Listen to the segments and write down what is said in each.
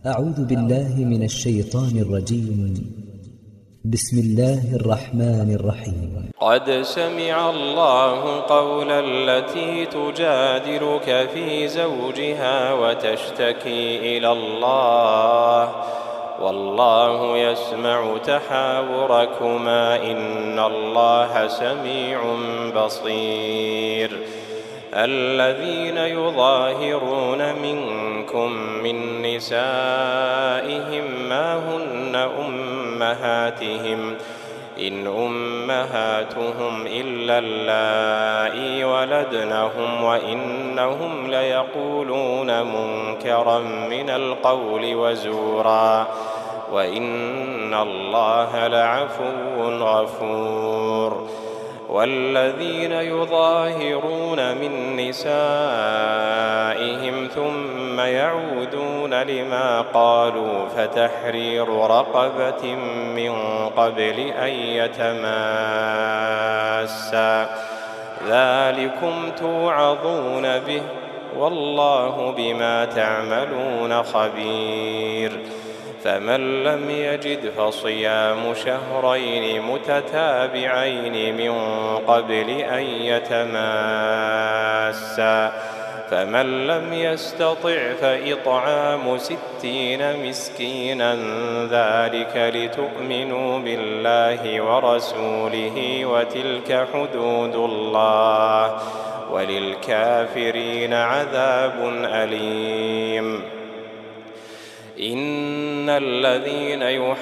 أعوذ بالله من الشيطان الرجيم. بسم الله الرحمن الرحيم. قد سمع الله قول التي تجادلك في زوجها وتشتكي إلى الله والله يسمع تحاوركما إن الله سميع بصير. الذين يظاهرون منكم من نسائهم ما هن أمهاتهم إن أمهاتهم إلا اللائي ولدنهم وإنهم ليقولون منكرا من القول وزورا وإن الله لعفو غفور. والذين يظاهرون من نسائهم ثم يعودون لما قالوا فتحرير رقبة من قبل أن يتماسا ذلكم توعظون به والله بما تعملون خبير. فمن لم يجد فصيام شهرين متتابعين من قبل أن يتماسا فمن لم يستطع فإطعام 60 مسكينا ذلك لتؤمنوا بالله ورسوله وتلك حدود الله وللكافرين عذاب أليم. إن الذين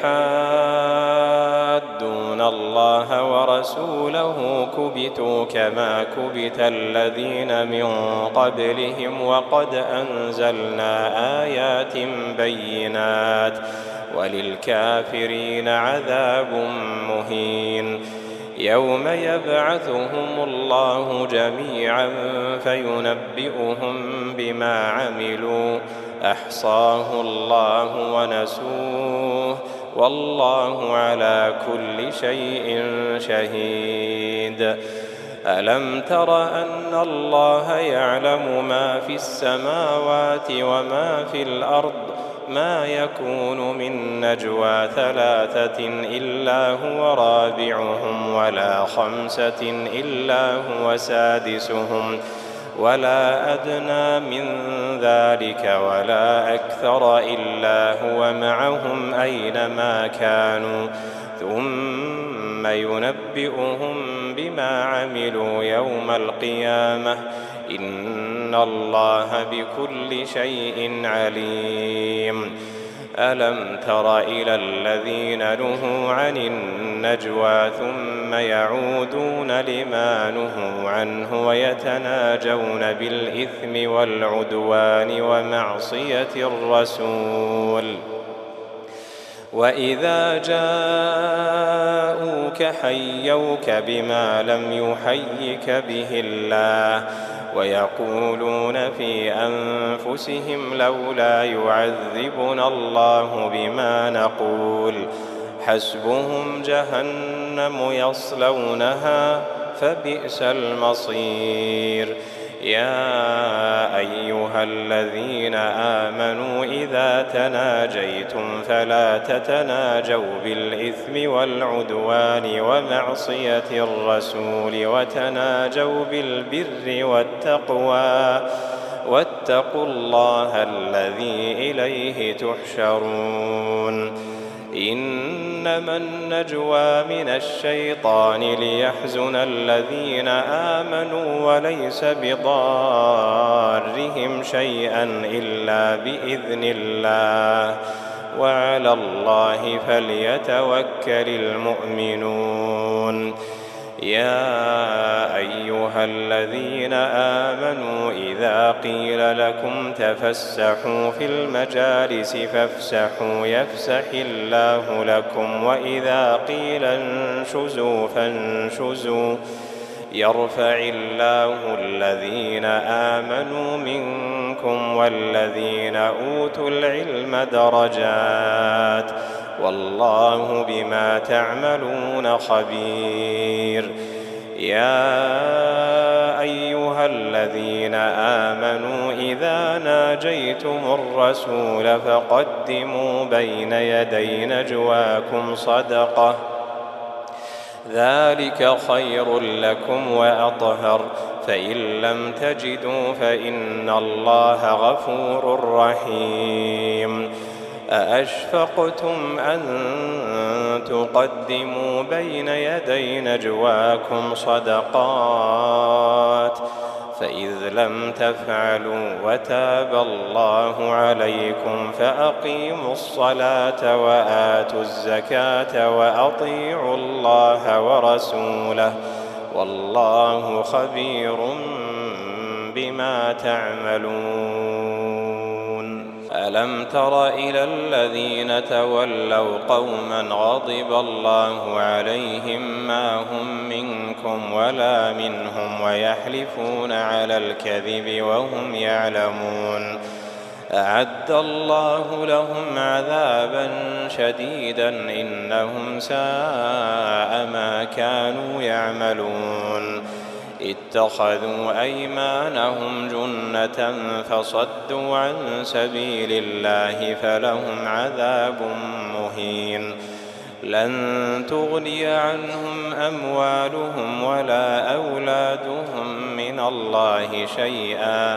يحادون الله ورسوله كبتوا كما كبت الذين من قبلهم وقد أنزلنا آيات بينات وللكافرين عذاب مهين. يوم يبعثهم الله جميعا فينبئهم بما عملوا أحصاه الله ونسوه والله على كل شيء شهيد. ألم تر أن الله يعلم ما في السماوات وما في الأرض ما يكون من نجوى 3 إلا هو رابعهم ولا 5 إلا هو سادسهم ولا أدنى من ذلك ولا أكثر إلا هو معهم أينما كانوا ثم ينبئهم بما عملوا يوم القيامة إن الله بكل شيء عليم. ألم تر إلى الذين نهوا عن النجوى ثم يعودون لما نهوا عنه ويتناجون بالإثم والعدوان ومعصية الرسول وإذا جاءوك حيوك بما لم يحيك به الله ويقولون في أنفسهم لولا يعذبنا الله بما نقول حسبهم جهنم يصلونها فبئس المصير. يا أيها الذين آمنوا إذا تناجيتم فلا تتناجوا بالإثم والعدوان ومعصية الرسول وتناجوا بالبر والتقوى واتقوا الله الذي إليه تحشرون. إنما النجوى من الشيطان ليحزن الذين آمنوا وليس بضارهم شيئا إلا بإذن الله وعلى الله فليتوكل المؤمنون. يا أيها الذين آمنوا إذا قيل لكم تفسحوا في المجالس فافسحوا يفسح الله لكم وإذا قيل انشزوا فانشزوا يرفع الله الذين آمنوا منكم والذين أوتوا العلم درجات والله بما تعملون خبير. يا أيها الذين آمنوا إذا ناجيتم الرسول فقدموا بين يدي نجواكم صدقة ذلك خير لكم وأطهر فإن لم تجدوا فإن الله غفور رحيم أأشفقتم أن تقدموا بين يدي نجواكم صدقات فإذ لم تفعلوا وتاب الله عليكم فأقيموا الصلاة وآتوا الزكاة وأطيعوا الله ورسوله والله خبير بما تعملون. ألم تر إلى الذين تولوا قوما غضب الله عليهم ما هم منكم ولا منهم ويحلفون على الكذب وهم يعلمون أعد الله لهم عذابا شديدا إنهم ساء ما كانوا يعملون اتخذوا أيمانهم جنة فصدوا عن سبيل الله فلهم عذاب مهين لن تغني عنهم أموالهم ولا أولادهم من الله شيئا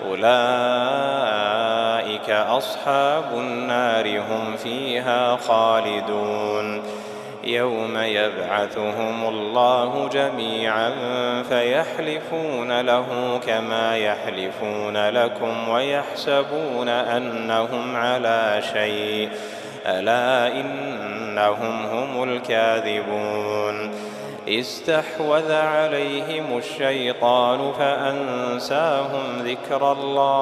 أولئك أصحاب النار هم فيها خالدون يوم يبعثهم الله جميعا فيحلفون له كما يحلفون لكم ويحسبون أنهم على شيء ألا إنهم هم الكاذبون استحوذ عليهم الشيطان فأنساهم ذكر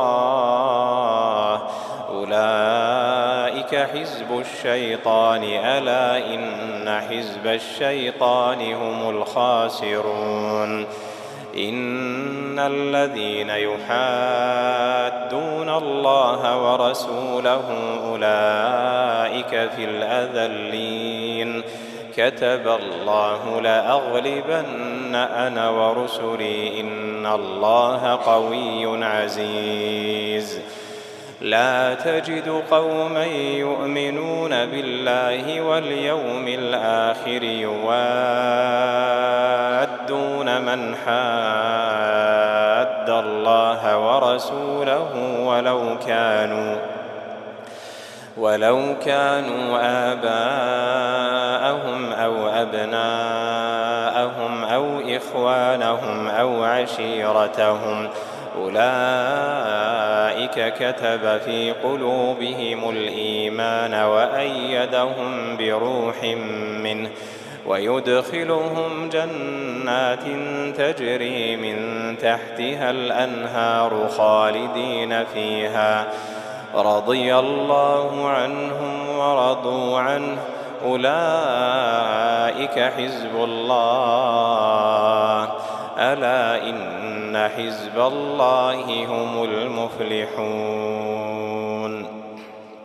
الله أولئك حزب الشيطان ألا إن حزب الشيطان هم الخاسرون إن الذين يحادون الله ورسوله أولئك في الأذلين كتب الله لأغلبن أنا ورسلي إن الله قوي عزيز لا تجد قوما يؤمنون بالله واليوم الآخر يوادون من حاد الله ورسوله ولو كانوا آباءهم أو أبناءهم أو إخوانهم أو عشيرتهم أولئك كتب في قلوبهم الإيمان وأيدهم بروح منه ويدخلهم جنات تجري من تحتها الأنهار خالدين فيها رضي الله عنهم ورضوا عنه أولئك حزب الله ألا إن حزب الله هم المفلحون.